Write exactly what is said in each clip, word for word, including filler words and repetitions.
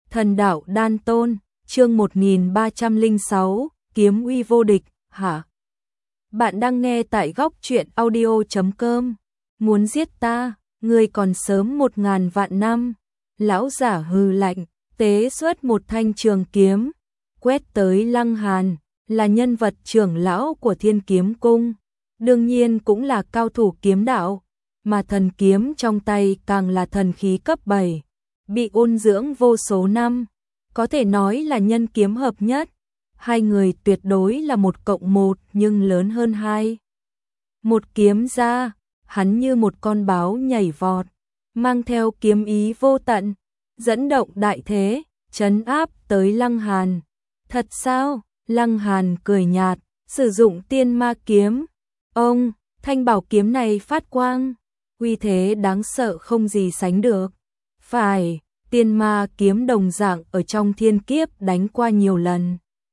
Thần đạo đan tôn, chương một nghìn ba trăm lẻ sáu, kiếm uy vô địch, hả? Bạn đang nghe tại góc truyện audio chấm com. Muốn giết ta, ngươi còn sớm một ngàn vạn năm. Lão giả hừ lạnh, tế xuất một thanh trường kiếm, quét tới Lăng Hàn, là nhân vật trưởng lão của Thiên Kiếm Cung, đương nhiên cũng là cao thủ kiếm đạo, mà thần kiếm trong tay càng là thần khí cấp bảy, bị ôn dưỡng vô số năm, có thể nói là nhân kiếm hợp nhất. Hai người tuyệt đối là một cộng một nhưng lớn hơn hai. Một kiếm ra, hắn như một con báo nhảy vọt, mang theo kiếm ý vô tận, dẫn động đại thế, trấn áp tới Lăng Hàn. Thật sao? Lăng Hàn cười nhạt, sử dụng tiên ma kiếm. Ông, thanh bảo kiếm này phát quang, uy thế đáng sợ không gì sánh được. Phải, tiên ma kiếm đồng dạng ở trong thiên kiếp đánh qua nhiều lần.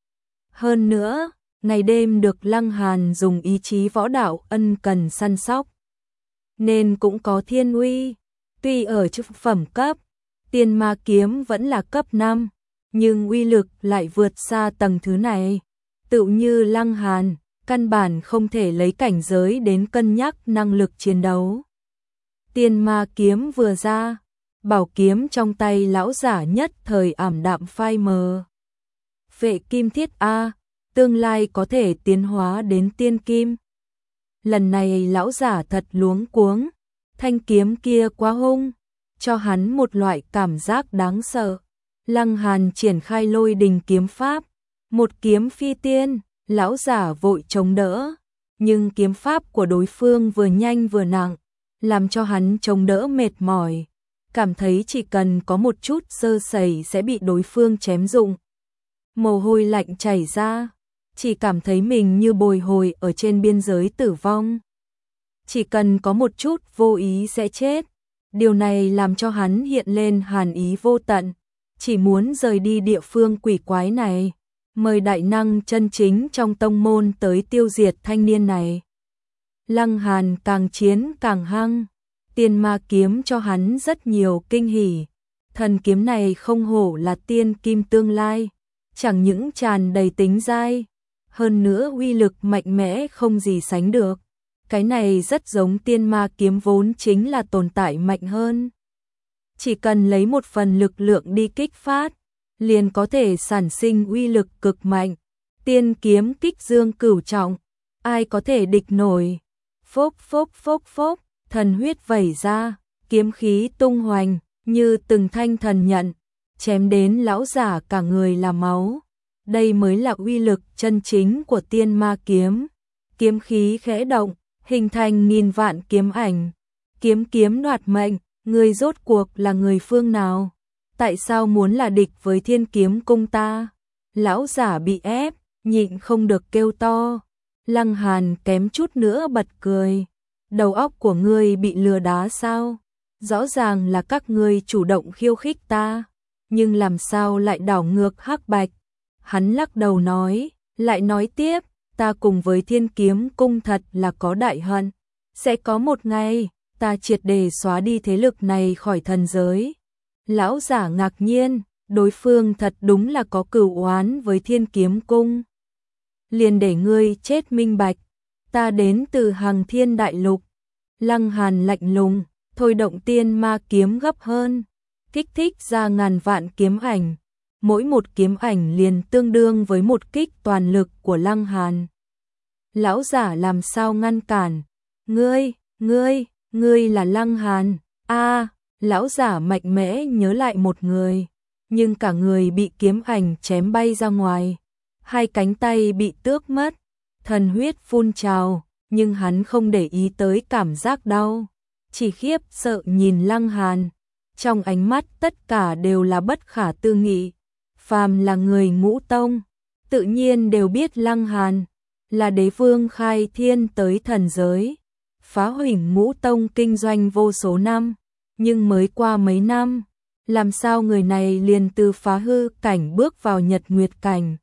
Hơn nữa, ngày đêm được Lăng Hàn dùng ý chí võ đạo ân cần săn sóc, nên cũng có thiên uy. Tuy ở chức phẩm cấp, tiên ma kiếm vẫn là cấp năm, nhưng uy lực lại vượt xa tầng thứ này. Tự như Lăng Hàn, căn bản không thể lấy cảnh giới đến cân nhắc năng lực chiến đấu. Tiên ma kiếm vừa ra, bảo kiếm trong tay lão giả nhất thời ảm đạm phai mờ. Phệ kim thiết A, tương lai có thể tiến hóa đến tiên kim. Lần này lão giả thật luống cuống, thanh kiếm kia quá hung, cho hắn một loại cảm giác đáng sợ. Lăng Hàn triển khai lôi đình kiếm pháp, một kiếm phi tiên, lão giả vội chống đỡ, nhưng kiếm pháp của đối phương vừa nhanh vừa nặng, làm cho hắn chống đỡ mệt mỏi, cảm thấy chỉ cần có một chút sơ sẩy sẽ bị đối phương chém rụng. Mồ hôi lạnh chảy ra, chỉ cảm thấy mình như bồi hồi ở trên biên giới tử vong. Chỉ cần có một chút vô ý sẽ chết. Điều này làm cho hắn hiện lên hàn ý vô tận, chỉ muốn rời đi địa phương quỷ quái này, mời đại năng chân chính trong tông môn tới tiêu diệt thanh niên này. Lăng Hàn càng chiến càng hăng, tiên ma kiếm cho hắn rất nhiều kinh hỉ. Thần kiếm này không hổ là tiên kim tương lai, chẳng những tràn đầy tính dai, hơn nữa uy lực mạnh mẽ không gì sánh được. Cái này rất giống tiên ma kiếm vốn chính là tồn tại mạnh hơn. Chỉ cần lấy một phần lực lượng đi kích phát, liền có thể sản sinh uy lực cực mạnh. Tiên kiếm kích dương cửu trọng, ai có thể địch nổi. Phốc phốc phốc phốc, thần huyết vẩy ra, kiếm khí tung hoành, như từng thanh thần nhận, chém đến lão giả cả người là máu. Đây mới là uy lực chân chính của tiên ma kiếm. Kiếm khí khẽ động, hình thành nghìn vạn kiếm ảnh. Kiếm kiếm đoạt mệnh, người rốt cuộc là người phương nào? Tại sao muốn là địch với Thiên Kiếm Cung ta? Lão giả bị ép, nhịn không được kêu to. Lăng Hàn kém chút nữa bật cười. Đầu óc của ngươi bị lừa đá sao? Rõ ràng là các ngươi chủ động khiêu khích ta, nhưng làm sao lại đảo ngược hắc bạch? Hắn lắc đầu nói, lại nói tiếp, ta cùng với Thiên Kiếm Cung thật là có đại hận. Sẽ có một ngày, ta triệt để xóa đi thế lực này khỏi thần giới. Lão giả ngạc nhiên, đối phương thật đúng là có cửu oán với Thiên Kiếm Cung. Liền để ngươi chết minh bạch, ta đến từ Hằng Thiên Đại Lục. Lăng Hàn lạnh lùng, thôi động tiên ma kiếm gấp hơn, kích thích ra ngàn vạn kiếm ảnh. Mỗi một kiếm ảnh liền tương đương với một kích toàn lực của Lăng Hàn. Lão giả làm sao ngăn cản? Ngươi, ngươi, ngươi là Lăng Hàn. A, à, lão giả mạnh mẽ nhớ lại một người, nhưng cả người bị kiếm ảnh chém bay ra ngoài. Hai cánh tay bị tước mất, thần huyết phun trào, nhưng hắn không để ý tới cảm giác đau, chỉ khiếp sợ nhìn Lăng Hàn. Trong ánh mắt tất cả đều là bất khả tư nghị. Phàm là người ngũ tông, tự nhiên đều biết Lăng Hàn là đế vương khai thiên tới thần giới, phá hủy ngũ tông kinh doanh vô số năm, nhưng mới qua mấy năm, làm sao người này liền từ phá hư cảnh bước vào nhật nguyệt cảnh.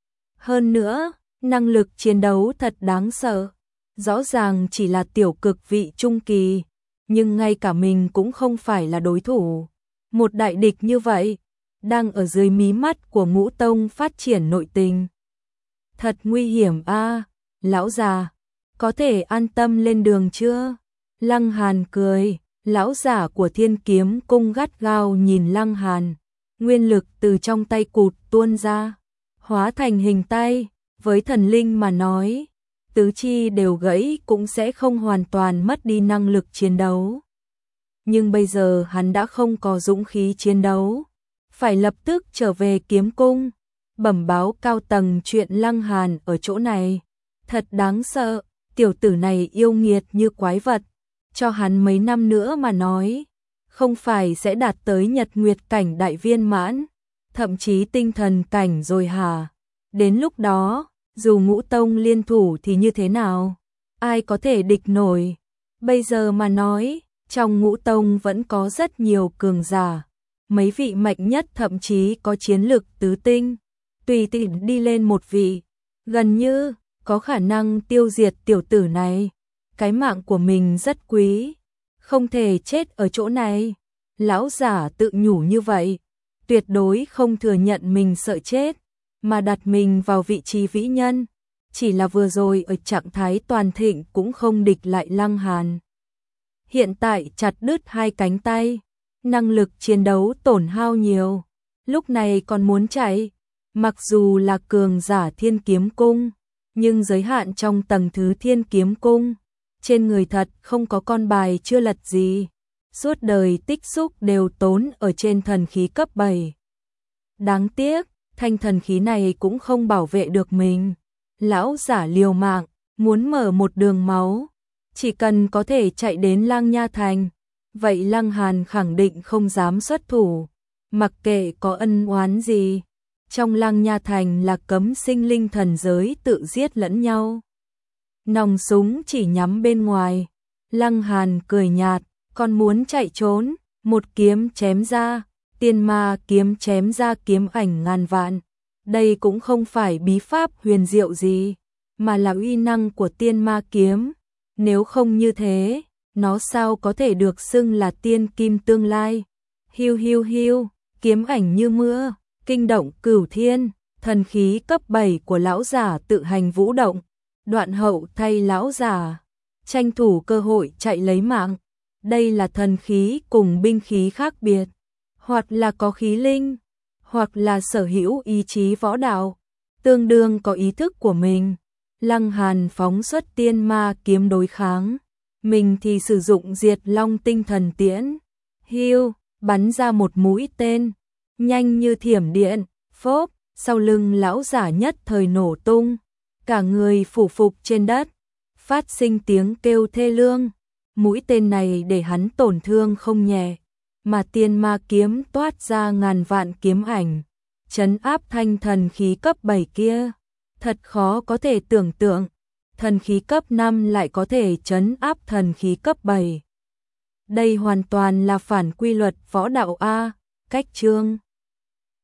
Hơn nữa, năng lực chiến đấu thật đáng sợ, rõ ràng chỉ là tiểu cực vị trung kỳ, nhưng ngay cả mình cũng không phải là đối thủ. Một đại địch như vậy, đang ở dưới mí mắt của Ngũ Tông phát triển nội tình. Thật nguy hiểm a, lão già, có thể an tâm lên đường chưa? Lăng Hàn cười, lão giả của Thiên Kiếm Cung gắt gao nhìn Lăng Hàn, nguyên lực từ trong tay cụt tuôn ra, hóa thành hình tay, với thần linh mà nói, tứ chi đều gãy cũng sẽ không hoàn toàn mất đi năng lực chiến đấu. Nhưng bây giờ hắn đã không có dũng khí chiến đấu, phải lập tức trở về kiếm cung, bẩm báo cao tầng chuyện Lăng Hàn ở chỗ này. Thật đáng sợ, tiểu tử này yêu nghiệt như quái vật, cho hắn mấy năm nữa mà nói, không phải sẽ đạt tới nhật nguyệt cảnh đại viên mãn, thậm chí tinh thần cảnh rồi hả? Đến lúc đó, dù Ngũ Tông liên thủ thì như thế nào? Ai có thể địch nổi? Bây giờ mà nói, trong Ngũ Tông vẫn có rất nhiều cường giả, mấy vị mạnh nhất thậm chí có chiến lực tứ tinh, tùy tiện đi lên một vị, gần như có khả năng tiêu diệt tiểu tử này. Cái mạng của mình rất quý, không thể chết ở chỗ này. Lão giả tự nhủ như vậy, tuyệt đối không thừa nhận mình sợ chết, mà đặt mình vào vị trí vĩ nhân. Chỉ là vừa rồi ở trạng thái toàn thịnh cũng không địch lại Lăng Hàn. Hiện tại chặt đứt hai cánh tay, năng lực chiến đấu tổn hao nhiều, lúc này còn muốn chạy. Mặc dù là cường giả Thiên Kiếm Cung, nhưng giới hạn trong tầng thứ Thiên Kiếm Cung, trên người thật không có con bài chưa lật gì, suốt đời tích xúc đều tốn ở trên thần khí cấp bảy. Đáng tiếc, thanh thần khí này cũng không bảo vệ được mình. Lão giả liều mạng, muốn mở một đường máu, chỉ cần có thể chạy đến Lang Nha Thành, vậy Lăng Hàn khẳng định không dám xuất thủ, mặc kệ có ân oán gì. Trong Lang Nha Thành là cấm sinh linh thần giới tự giết lẫn nhau. Nòng súng chỉ nhắm bên ngoài. Lăng Hàn cười nhạt, còn muốn chạy trốn, một kiếm chém ra, tiên ma kiếm chém ra kiếm ảnh ngàn vạn. Đây cũng không phải bí pháp huyền diệu gì, mà là uy năng của tiên ma kiếm. Nếu không như thế, nó sao có thể được xưng là tiên kim tương lai. Hiu hiu hiu, kiếm ảnh như mưa, kinh động cửu thiên, thần khí cấp bảy của lão giả tự hành vũ động. Đoạn Hậu thay lão giả, tranh thủ cơ hội chạy lấy mạng. Đây là thần khí cùng binh khí khác biệt, hoặc là có khí linh, hoặc là sở hữu ý chí võ đạo, tương đương có ý thức của mình. Lăng Hàn phóng xuất tiên ma kiếm đối kháng, mình thì sử dụng Diệt Long tinh thần tiễn. Hiu, bắn ra một mũi tên, nhanh như thiểm điện, phốp, sau lưng lão giả nhất thời nổ tung, cả người phủ phục trên đất, phát sinh tiếng kêu thê lương. Mũi tên này để hắn tổn thương không nhẹ, mà tiên ma kiếm toát ra ngàn vạn kiếm ảnh, trấn áp thanh thần khí cấp bảy kia. Thật khó có thể tưởng tượng, thần khí cấp năm lại có thể trấn áp thần khí cấp bảy. Đây hoàn toàn là phản quy luật võ đạo a. Cách chương